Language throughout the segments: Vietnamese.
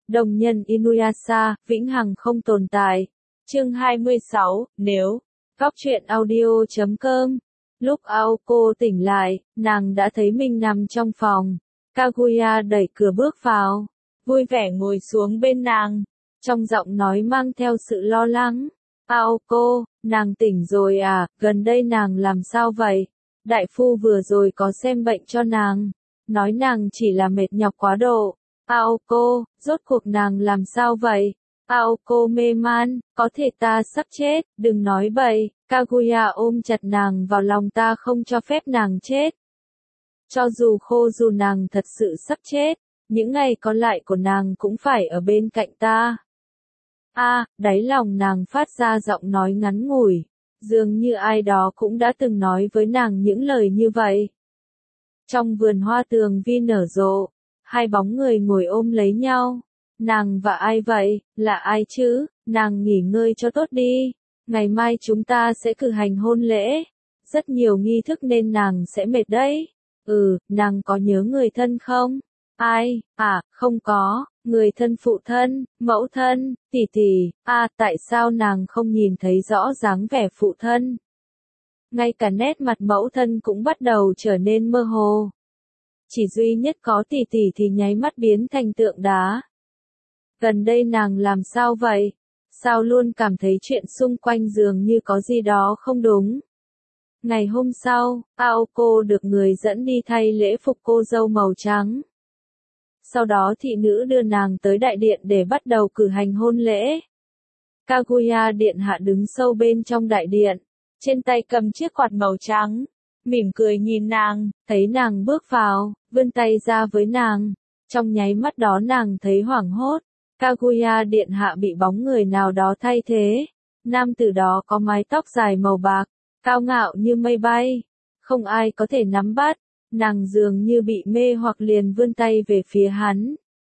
Đồng nhân Inuyasha, vĩnh hằng không tồn tại. Chương 26, nếu. Góc truyện audio.com. Lúc Aoko tỉnh lại, nàng đã thấy mình nằm trong phòng. Kaguya đẩy cửa bước vào, vui vẻ ngồi xuống bên nàng, trong giọng nói mang theo sự lo lắng. Aoko, nàng tỉnh rồi à, gần đây nàng làm sao vậy? Đại phu vừa rồi có xem bệnh cho nàng, nói nàng chỉ là mệt nhọc quá độ. Aoko, rốt cuộc nàng làm sao vậy? Aoko mê man, có thể ta sắp chết, đừng nói bậy. Kaguya ôm chặt nàng vào lòng, ta không cho phép nàng chết. Cho dù dù nàng thật sự sắp chết, những ngày còn lại của nàng cũng phải ở bên cạnh ta. Đáy lòng nàng phát ra giọng nói ngắn ngủi, dường như ai đó cũng đã từng nói với nàng những lời như vậy. Trong vườn hoa tường vi nở rộ, hai bóng người ngồi ôm lấy nhau. Nàng và ai vậy, là ai chứ? Nàng nghỉ ngơi cho tốt đi, ngày mai chúng ta sẽ cử hành hôn lễ. Rất nhiều nghi thức nên nàng sẽ mệt đấy. Nàng có nhớ người thân không? Ai? Không có, người thân, phụ thân, mẫu thân, tỷ tỷ. Tại sao nàng không nhìn thấy rõ dáng vẻ phụ thân? Ngay cả nét mặt mẫu thân cũng bắt đầu trở nên mơ hồ. Chỉ duy nhất có tỷ tỷ thì nháy mắt biến thành tượng đá. Gần đây nàng làm sao vậy? Sao luôn cảm thấy chuyện xung quanh dường như có gì đó không đúng? Ngày hôm sau, Aoko được người dẫn đi thay lễ phục cô dâu màu trắng. Sau đó thị nữ đưa nàng tới đại điện để bắt đầu cử hành hôn lễ. Kaguya điện hạ đứng sâu bên trong đại điện, trên tay cầm chiếc quạt màu trắng, mỉm cười nhìn nàng, thấy nàng bước vào, vươn tay ra với nàng. Trong nháy mắt đó nàng thấy hoảng hốt. Kaguya điện hạ bị bóng người nào đó thay thế. Nam tử đó có mái tóc dài màu bạc, cao ngạo như mây bay, không ai có thể nắm bắt. Nàng dường như bị mê hoặc liền vươn tay về phía hắn.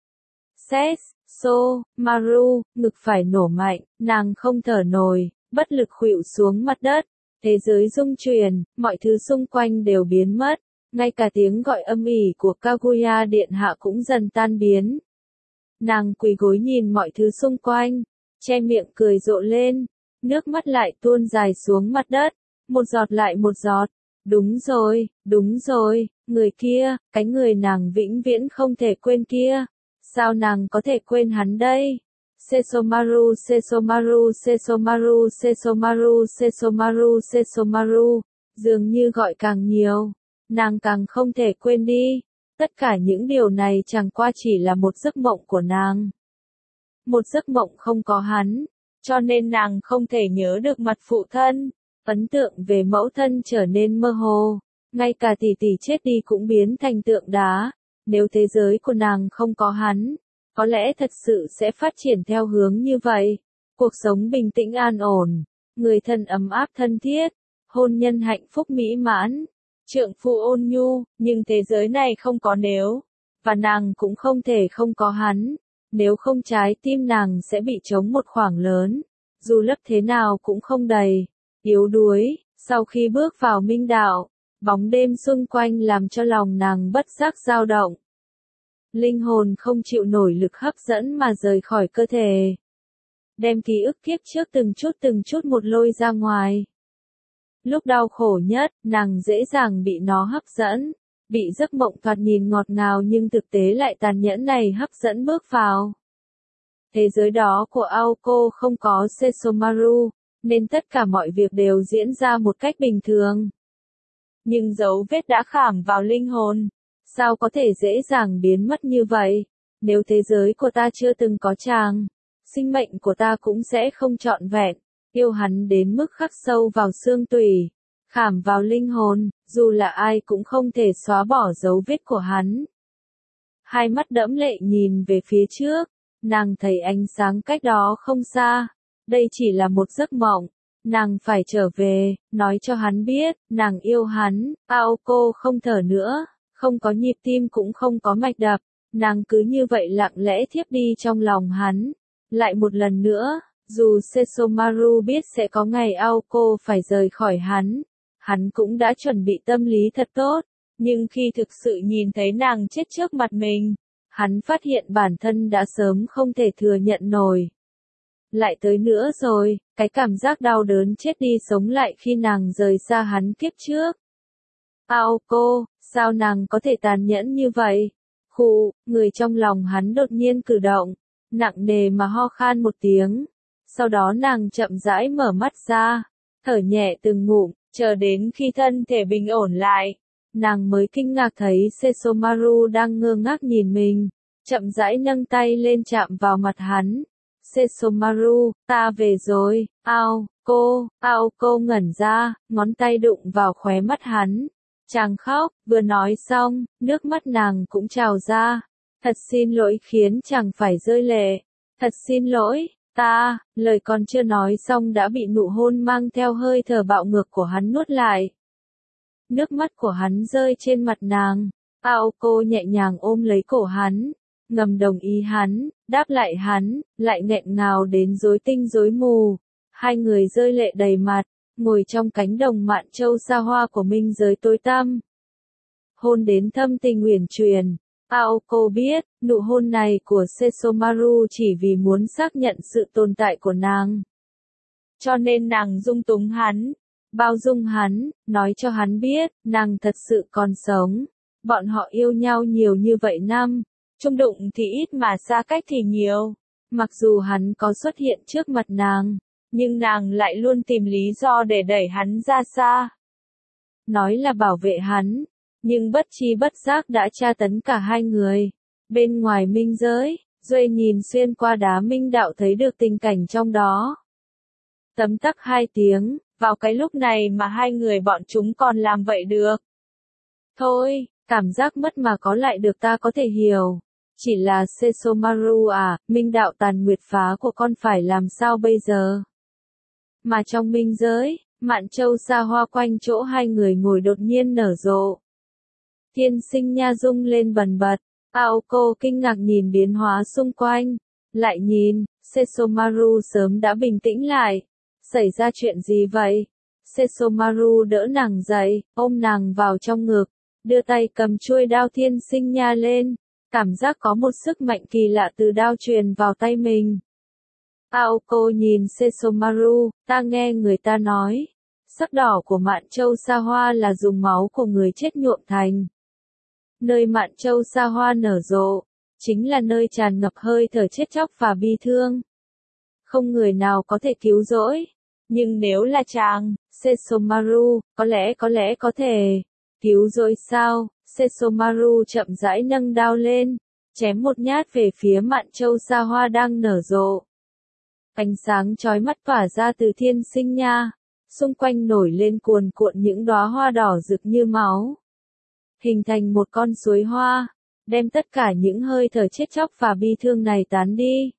Maru, ngực phải nổ mạnh, nàng không thở nổi, bất lực khuỵu xuống mặt đất. Thế giới rung chuyển, mọi thứ xung quanh đều biến mất, ngay cả tiếng gọi âm ỉ của Kaguya điện hạ cũng dần tan biến. Nàng quỳ gối nhìn mọi thứ xung quanh, che miệng cười rộ lên, nước mắt lại tuôn dài xuống mặt đất, một giọt lại một giọt. Đúng rồi, người kia, cái người nàng vĩnh viễn không thể quên kia. Sao nàng có thể quên hắn đây? Sesomaru, dường như gọi càng nhiều, nàng càng không thể quên đi. Tất cả những điều này chẳng qua chỉ là một giấc mộng của nàng. Một giấc mộng không có hắn, cho nên nàng không thể nhớ được mặt phụ thân. Ấn tượng về mẫu thân trở nên mơ hồ, ngay cả tỷ tỷ chết đi cũng biến thành tượng đá. Nếu thế giới của nàng không có hắn, có lẽ thật sự sẽ phát triển theo hướng như vậy. Cuộc sống bình tĩnh an ổn, người thân ấm áp thân thiết, hôn nhân hạnh phúc mỹ mãn, trượng phu ôn nhu, nhưng thế giới này không có nếu, và nàng cũng không thể không có hắn. Nếu không trái tim nàng sẽ bị trống một khoảng lớn, dù lấp thế nào cũng không đầy. Yếu đuối, sau khi bước vào minh đạo, bóng đêm xung quanh làm cho lòng nàng bất giác dao động. Linh hồn không chịu nổi lực hấp dẫn mà rời khỏi cơ thể. Đem ký ức kiếp trước từng chút một lôi ra ngoài. Lúc đau khổ nhất, nàng dễ dàng bị nó hấp dẫn. Bị giấc mộng thoạt nhìn ngọt ngào nhưng thực tế lại tàn nhẫn này hấp dẫn bước vào. Thế giới đó của Aoko không có Sesomaru, nên tất cả mọi việc đều diễn ra một cách bình thường. Nhưng dấu vết đã khảm vào linh hồn, sao có thể dễ dàng biến mất như vậy? Nếu thế giới của ta chưa từng có chàng, sinh mệnh của ta cũng sẽ không trọn vẹn. Yêu hắn đến mức khắc sâu vào xương tủy, khảm vào linh hồn, dù là ai cũng không thể xóa bỏ dấu vết của hắn. Hai mắt đẫm lệ nhìn về phía trước, nàng thấy ánh sáng cách đó không xa. Đây chỉ là một giấc mộng, nàng phải trở về, nói cho hắn biết, nàng yêu hắn. Aoko không thở nữa, không có nhịp tim cũng không có mạch đập, nàng cứ như vậy lặng lẽ thiếp đi trong lòng hắn. Lại một lần nữa, dù Sesomaru biết sẽ có ngày Aoko phải rời khỏi hắn cũng đã chuẩn bị tâm lý thật tốt, nhưng khi thực sự nhìn thấy nàng chết trước mặt mình, hắn phát hiện bản thân đã sớm không thể thừa nhận nổi. Lại tới nữa rồi, cái cảm giác đau đớn chết đi sống lại khi nàng rời xa hắn kiếp trước. Aoko, sao nàng có thể tàn nhẫn như vậy? Khụ, người trong lòng hắn đột nhiên cử động, nặng nề mà ho khan một tiếng. Sau đó nàng chậm rãi mở mắt ra, thở nhẹ từng ngụm, chờ đến khi thân thể bình ổn lại. Nàng mới kinh ngạc thấy Sesomaru đang ngơ ngác nhìn mình, chậm rãi nâng tay lên chạm vào mặt hắn. Sesomaru, ta về rồi, Aoko ngẩn ra, ngón tay đụng vào khóe mắt hắn. Chàng khóc, vừa nói xong, nước mắt nàng cũng trào ra. Thật xin lỗi khiến chàng phải rơi lệ. Thật xin lỗi, lời còn chưa nói xong đã bị nụ hôn mang theo hơi thở bạo ngược của hắn nuốt lại. Nước mắt của hắn rơi trên mặt nàng. Aoko nhẹ nhàng ôm lấy cổ hắn, ngầm đồng ý hắn, đáp lại hắn, lại nghẹn ngào đến rối tinh rối mù. Hai người rơi lệ đầy mặt, ngồi trong cánh đồng mạn châu xa hoa của minh giới tối tăm. Hôn đến thâm tình uyển chuyển. Aoko biết, nụ hôn này của Sesomaru chỉ vì muốn xác nhận sự tồn tại của nàng. Cho nên nàng dung túng hắn, bao dung hắn, nói cho hắn biết, nàng thật sự còn sống. Bọn họ yêu nhau nhiều như vậy năm, chung đụng thì ít mà xa cách thì nhiều. Mặc dù hắn có xuất hiện trước mặt nàng, nhưng nàng lại luôn tìm lý do để đẩy hắn ra xa. Nói là bảo vệ hắn, nhưng bất chi bất giác đã tra tấn cả hai người. Bên ngoài minh giới, Duệ nhìn xuyên qua đá minh đạo thấy được tình cảnh trong đó. Tấm tắc 2 tiếng, vào cái lúc này mà hai người bọn chúng còn làm vậy được. Thôi, cảm giác mất mà có lại được ta có thể hiểu. Chỉ là Sesomaru à, minh đạo tàn nguyệt phá của con phải làm sao bây giờ? Mà trong minh giới, mạn châu xa hoa quanh chỗ hai người ngồi đột nhiên nở rộ. Thiên sinh nha rung lên bần bật, Aoko kinh ngạc nhìn biến hóa xung quanh, lại nhìn, Sesomaru sớm đã bình tĩnh lại. Xảy ra chuyện gì vậy? Sesomaru đỡ nàng dậy, ôm nàng vào trong ngực, đưa tay cầm chuôi đao thiên sinh nha lên, cảm giác có một sức mạnh kỳ lạ từ đao truyền vào tay mình. Aoko nhìn Sesomaru, ta nghe người ta nói, sắc đỏ của mạn châu xa hoa là dùng máu của người chết nhuộm thành. Nơi mạn châu xa hoa nở rộ, chính là nơi tràn ngập hơi thở chết chóc và bi thương. Không người nào có thể cứu rỗi. Nhưng nếu là chàng, Sesomaru, có lẽ có thể. Cứu rỗi sao? Sesomaru chậm rãi nâng đao lên, chém một nhát về phía mạn châu xa hoa đang nở rộ. Ánh sáng chói mắt tỏa ra từ thiên sinh nha, xung quanh nổi lên cuồn cuộn những đóa hoa đỏ rực như máu. Hình thành một con suối hoa, đem tất cả những hơi thở chết chóc và bi thương này tán đi.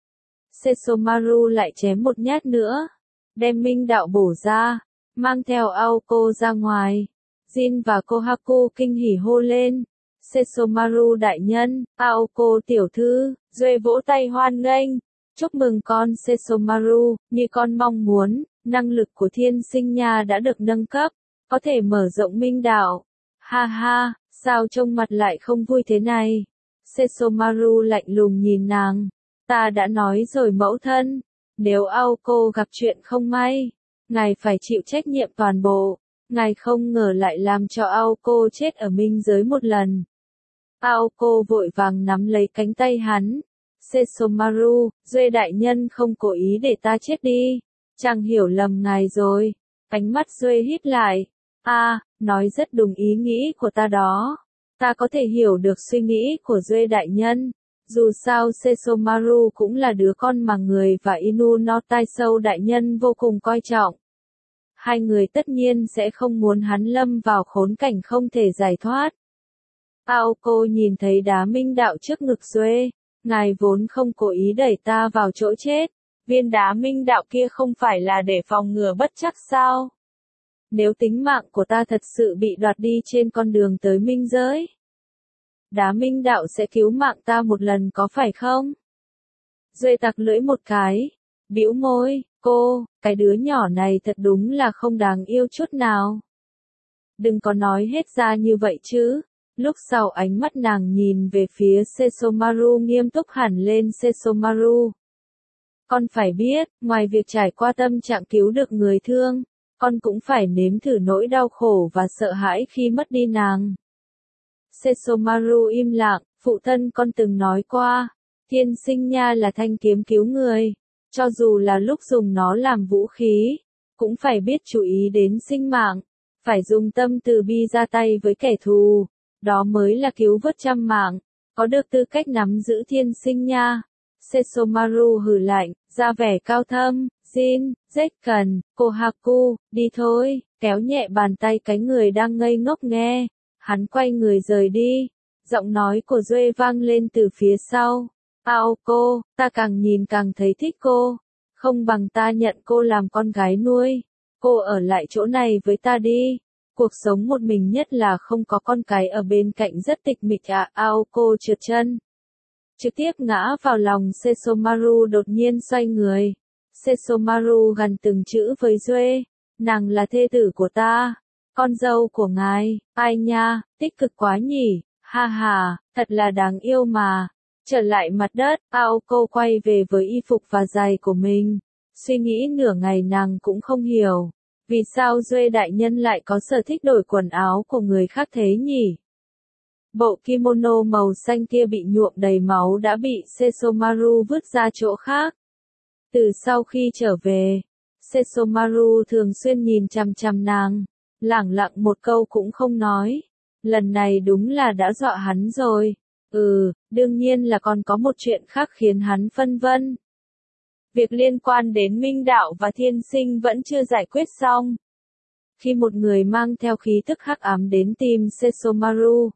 Sesomaru lại chém một nhát nữa, đem minh đạo bổ ra, mang theo Aoko ra ngoài. Jin và Kohaku kinh hỉ hô lên. Sesomaru đại nhân, Aoko tiểu thư, Duệ vỗ tay hoan nghênh. Chúc mừng con Sesomaru, như con mong muốn, năng lực của thiên sinh nha đã được nâng cấp, có thể mở rộng minh đạo. Ha ha, sao trông mặt lại không vui thế này? Sesomaru lạnh lùng nhìn nàng. Ta đã nói rồi mẫu thân, nếu Aoko gặp chuyện không may, ngài phải chịu trách nhiệm toàn bộ. Ngài không ngờ lại làm cho Aoko chết ở minh giới một lần. Aoko vội vàng nắm lấy cánh tay hắn. Sesomaru, Duệ đại nhân không cố ý để ta chết đi. Chàng hiểu lầm ngài rồi. Ánh mắt Duệ híp lại. Nói rất đúng ý nghĩ của ta đó. Ta có thể hiểu được suy nghĩ của Duệ đại nhân. Dù sao Sesomaru cũng là đứa con mà người và Inu no Taisou đại nhân vô cùng coi trọng. Hai người tất nhiên sẽ không muốn hắn lâm vào khốn cảnh không thể giải thoát. Aoko nhìn thấy đá minh đạo trước ngực Duệ. Ngài vốn không cố ý đẩy ta vào chỗ chết. Viên đá minh đạo kia không phải là để phòng ngừa bất trắc sao? Nếu tính mạng của ta thật sự bị đoạt đi trên con đường tới minh giới, đá minh đạo sẽ cứu mạng ta một lần có phải không? Duệ tặc lưỡi một cái, bĩu môi, cái đứa nhỏ này thật đúng là không đáng yêu chút nào. Đừng có nói hết ra như vậy chứ, Lúc sau ánh mắt nàng nhìn về phía Sesomaru nghiêm túc hẳn lên. Sesomaru, con phải biết, ngoài việc trải qua tâm trạng cứu được người thương, con cũng phải nếm thử nỗi đau khổ và sợ hãi khi mất đi nàng. Sesomaru im lặng, phụ thân con từng nói qua, thiên sinh nha là thanh kiếm cứu người, cho dù là lúc dùng nó làm vũ khí, cũng phải biết chú ý đến sinh mạng, phải dùng tâm từ bi ra tay với kẻ thù, đó mới là cứu vớt trăm mạng, có được tư cách nắm giữ thiên sinh nha. Sesomaru hừ lạnh, ra vẻ cao thâm, Jin, Zekken, Kohaku, đi thôi, kéo nhẹ bàn tay cái người đang ngây ngốc nghe. Hắn quay người rời đi, giọng nói của Duệ vang lên từ phía sau. Aoko, ta càng nhìn càng thấy thích cô, không bằng ta nhận cô làm con gái nuôi, cô ở lại chỗ này với ta đi. Cuộc sống một mình nhất là không có con cái ở bên cạnh rất tịch mịch à. Aoko trượt chân, trực tiếp ngã vào lòng Sesomaru, đột nhiên xoay người. Sesomaru gần từng chữ với Duệ, nàng là thê tử của ta, con dâu của ngài. Ai nha, tích cực quá nhỉ, ha ha, thật là đáng yêu mà. Trở lại mặt đất, Aoko quay về với y phục và giày của mình. Suy nghĩ nửa ngày nàng cũng không hiểu, vì sao Duệ đại nhân lại có sở thích đổi quần áo của người khác thế nhỉ? Bộ kimono màu xanh kia bị nhuộm đầy máu đã bị Sesomaru vứt ra chỗ khác. Từ sau khi trở về, Sesomaru thường xuyên nhìn chằm chằm nàng, lẳng lặng một câu cũng không nói. Lần này đúng là đã dọa hắn rồi. Đương nhiên là còn có một chuyện khác khiến hắn phân vân. Việc liên quan đến Minh Đạo và Thiên Sinh vẫn chưa giải quyết xong. Khi một người mang theo khí tức hắc ám đến tìm Sesomaru,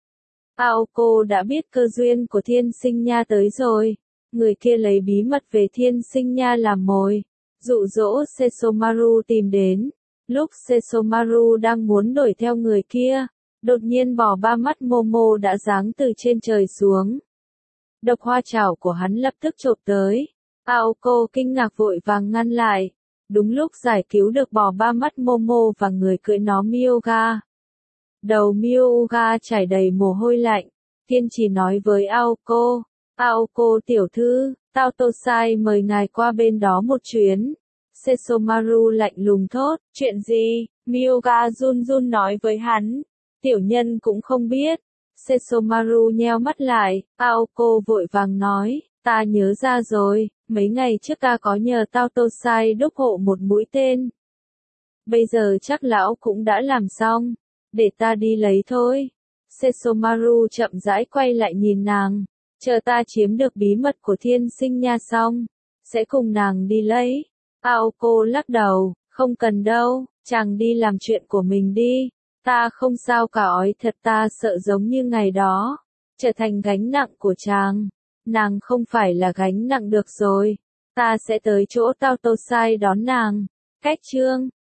Aoko đã biết cơ duyên của Thiên Sinh Nha tới rồi. Người kia lấy bí mật về Thiên Sinh Nha làm mồi, dụ dỗ Sesomaru tìm đến. Lúc Sesomaru đang muốn đuổi theo người kia, đột nhiên bò ba mắt Momo đã giáng từ trên trời xuống. Độc hoa chảo của hắn lập tức chộp tới. Aoko kinh ngạc vội vàng ngăn lại. Đúng lúc giải cứu được bò ba mắt Momo và người cưỡi nó Myoga. Đầu Myoga chảy đầy mồ hôi lạnh. Tiên chỉ nói với Aoko, Aoko tiểu thư, Tao Tosai mời ngài qua bên đó một chuyến. Sesomaru lạnh lùng thốt, chuyện gì? Myoga run run nói với hắn. Tiểu nhân cũng không biết. Sesomaru nheo mắt lại, Aoko vội vàng nói, ta nhớ ra rồi, mấy ngày trước ta có nhờ Tao Tosai đúc hộ một mũi tên. Bây giờ chắc lão cũng đã làm xong, để ta đi lấy thôi. Sesomaru chậm rãi quay lại nhìn nàng, chờ ta chiếm được bí mật của Thiên Sinh Nha xong, sẽ cùng nàng đi lấy. Aoko lắc đầu, không cần đâu, chàng đi làm chuyện của mình đi. Ta không sao cả, ói thật ta sợ giống như ngày đó, trở thành gánh nặng của chàng. Nàng không phải là gánh nặng được rồi, ta sẽ tới chỗ Tao Tosai đón nàng. Cách chương